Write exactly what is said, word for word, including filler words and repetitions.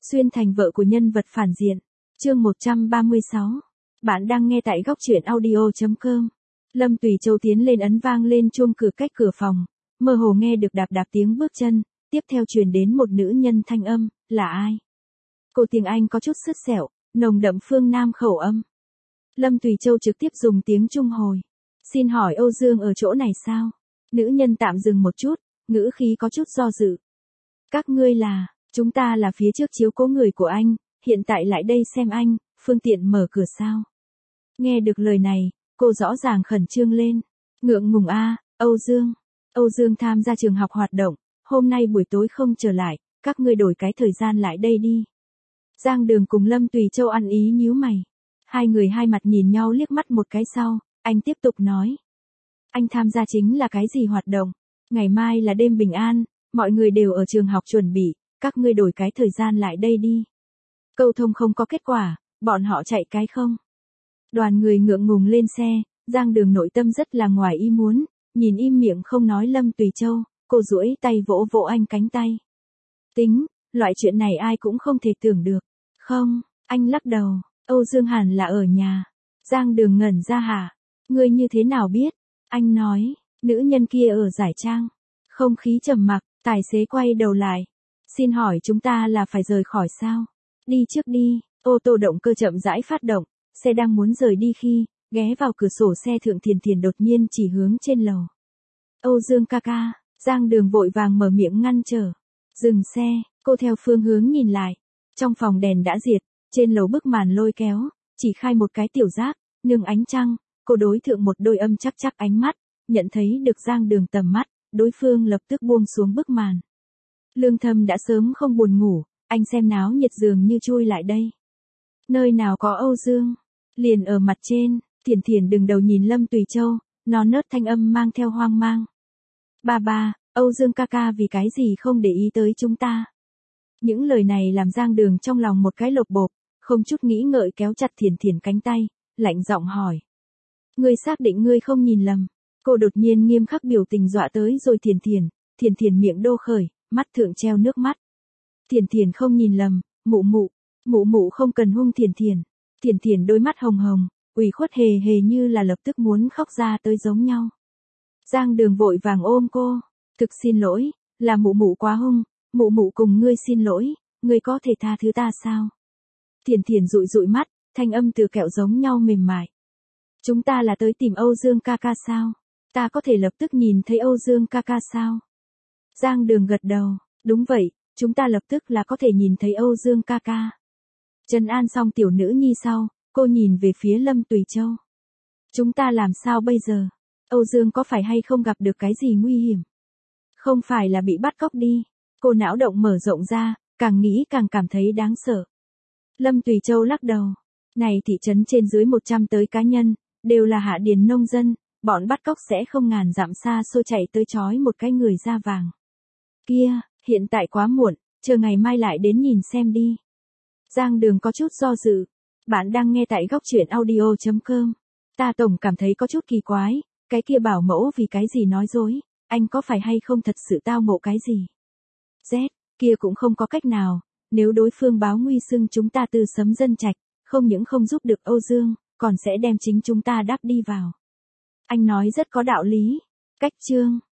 Xuyên thành vợ của nhân vật phản diện. Chương một trăm ba mươi sáu. Bạn đang nghe tại góc truyện audio chấm com. Lâm Tùy Châu tiến lên ấn vang lên chuông cửa cách cửa phòng, mơ hồ nghe được đạp đạp tiếng bước chân, tiếp theo truyền đến một nữ nhân thanh âm, là ai? Cô tiếng Anh có chút sứt sẹo, nồng đậm phương Nam khẩu âm. Lâm Tùy Châu trực tiếp dùng tiếng Trung hồi. Xin hỏi Âu Dương ở chỗ này sao? Nữ nhân tạm dừng một chút, ngữ khí có chút do dự. Các ngươi là, chúng ta là phía trước chiếu cố người của anh, hiện tại lại đây xem anh, phương tiện mở cửa sao? Nghe được lời này, cô rõ ràng khẩn trương lên. Ngượng ngùng a, Âu Dương. Âu Dương tham gia trường học hoạt động, hôm nay buổi tối không trở lại, các ngươi đổi cái thời gian lại đây đi. Giang Đường cùng Lâm Tùy Châu ăn ý nhíu mày. Hai người hai mặt nhìn nhau liếc mắt một cái sau, anh tiếp tục nói. Anh tham gia chính là cái gì hoạt động? Ngày mai là đêm bình an, mọi người đều ở trường học chuẩn bị, các ngươi đổi cái thời gian lại đây đi. Câu thông không có kết quả, bọn họ chạy cái không. Đoàn người ngượng ngùng lên xe, Giang Đường nội tâm rất là ngoài ý muốn, nhìn im miệng không nói Lâm Tùy Châu, cô duỗi tay vỗ vỗ anh cánh tay. Tính, loại chuyện này ai cũng không thể tưởng được. Không, anh lắc đầu, Âu Dương hẳn là ở nhà. Giang Đường ngẩn ra hả? Ngươi như thế nào biết? Anh nói, nữ nhân kia ở giải trang. Không khí trầm mặc, tài xế quay đầu lại. Xin hỏi chúng ta là phải rời khỏi sao? Đi trước đi, ô tô động cơ chậm rãi phát động, xe đang muốn rời đi khi, ghé vào cửa sổ xe Thượng Thiền Thiền đột nhiên chỉ hướng trên lầu. Âu Dương ca ca, Giang Đường vội vàng mở miệng ngăn trở. Dừng xe, cô theo phương hướng nhìn lại. Trong phòng đèn đã diệt, trên lầu bức màn lôi kéo, chỉ khai một cái tiểu giác, nương ánh trăng, cô đối thượng một đôi âm chắc chắc ánh mắt, nhận thấy được Giang Đường tầm mắt, đối phương lập tức buông xuống bức màn. Lương Thâm đã sớm không buồn ngủ, anh xem náo nhiệt dường như chui lại đây. Nơi nào có Âu Dương? Liền ở mặt trên, Thiền Thiền đừng đầu nhìn Lâm Tùy Châu, non nớt thanh âm mang theo hoang mang. Ba ba, Âu Dương ca ca vì cái gì không để ý tới chúng ta? Những lời này làm Giang Đường trong lòng một cái lột bộp, không chút nghĩ ngợi kéo chặt Thiền Thiền cánh tay, lạnh giọng hỏi. Ngươi xác định ngươi không nhìn lầm. Cô đột nhiên nghiêm khắc biểu tình dọa tới rồi Thiền Thiền, Thiền Thiền miệng đô khởi, mắt thượng treo nước mắt. Thiền Thiền không nhìn lầm, mụ mụ, mụ mụ không cần hung Thiền Thiền. Thiền Thiền đôi mắt hồng hồng, ủy khuất hề hề như là lập tức muốn khóc ra tới giống nhau. Giang Đường vội vàng ôm cô, thực xin lỗi, là mụ mụ quá hung, mụ mụ cùng ngươi xin lỗi, ngươi có thể tha thứ ta sao? Thiền Thiền dụi dụi mắt, thanh âm từ kẹo giống nhau mềm mại. Chúng ta là tới tìm Âu Dương ca ca sao? Ta có thể lập tức nhìn thấy Âu Dương ca ca sao? Giang Đường gật đầu, đúng vậy, chúng ta lập tức là có thể nhìn thấy Âu Dương ca ca. Trấn an xong tiểu nữ nhi sau, cô nhìn về phía Lâm Tùy Châu. Chúng ta làm sao bây giờ? Âu Dương có phải hay không gặp được cái gì nguy hiểm? Không phải là bị bắt cóc đi. Cô não động mở rộng ra, càng nghĩ càng cảm thấy đáng sợ. Lâm Tùy Châu lắc đầu. Này thị trấn trên dưới một trăm tới cá nhân, đều là hạ điền nông dân, bọn bắt cóc sẽ không ngàn dặm xa xôi chạy tới trói một cái người da vàng. Kia, hiện tại quá muộn, chờ ngày mai lại đến nhìn xem đi. Giang Đường có chút do dự. Bạn đang nghe tại góc truyện audio chấm com. Ta tổng cảm thấy có chút kỳ quái, cái kia bảo mẫu vì cái gì nói dối, anh có phải hay không thật sự tao ngộ cái gì? Z, kia cũng không có cách nào, nếu đối phương báo nguy xưng chúng ta từ sấm dân trạch, không những không giúp được Âu Dương, còn sẽ đem chính chúng ta đắp đi vào. Anh nói rất có đạo lý. Cách chương.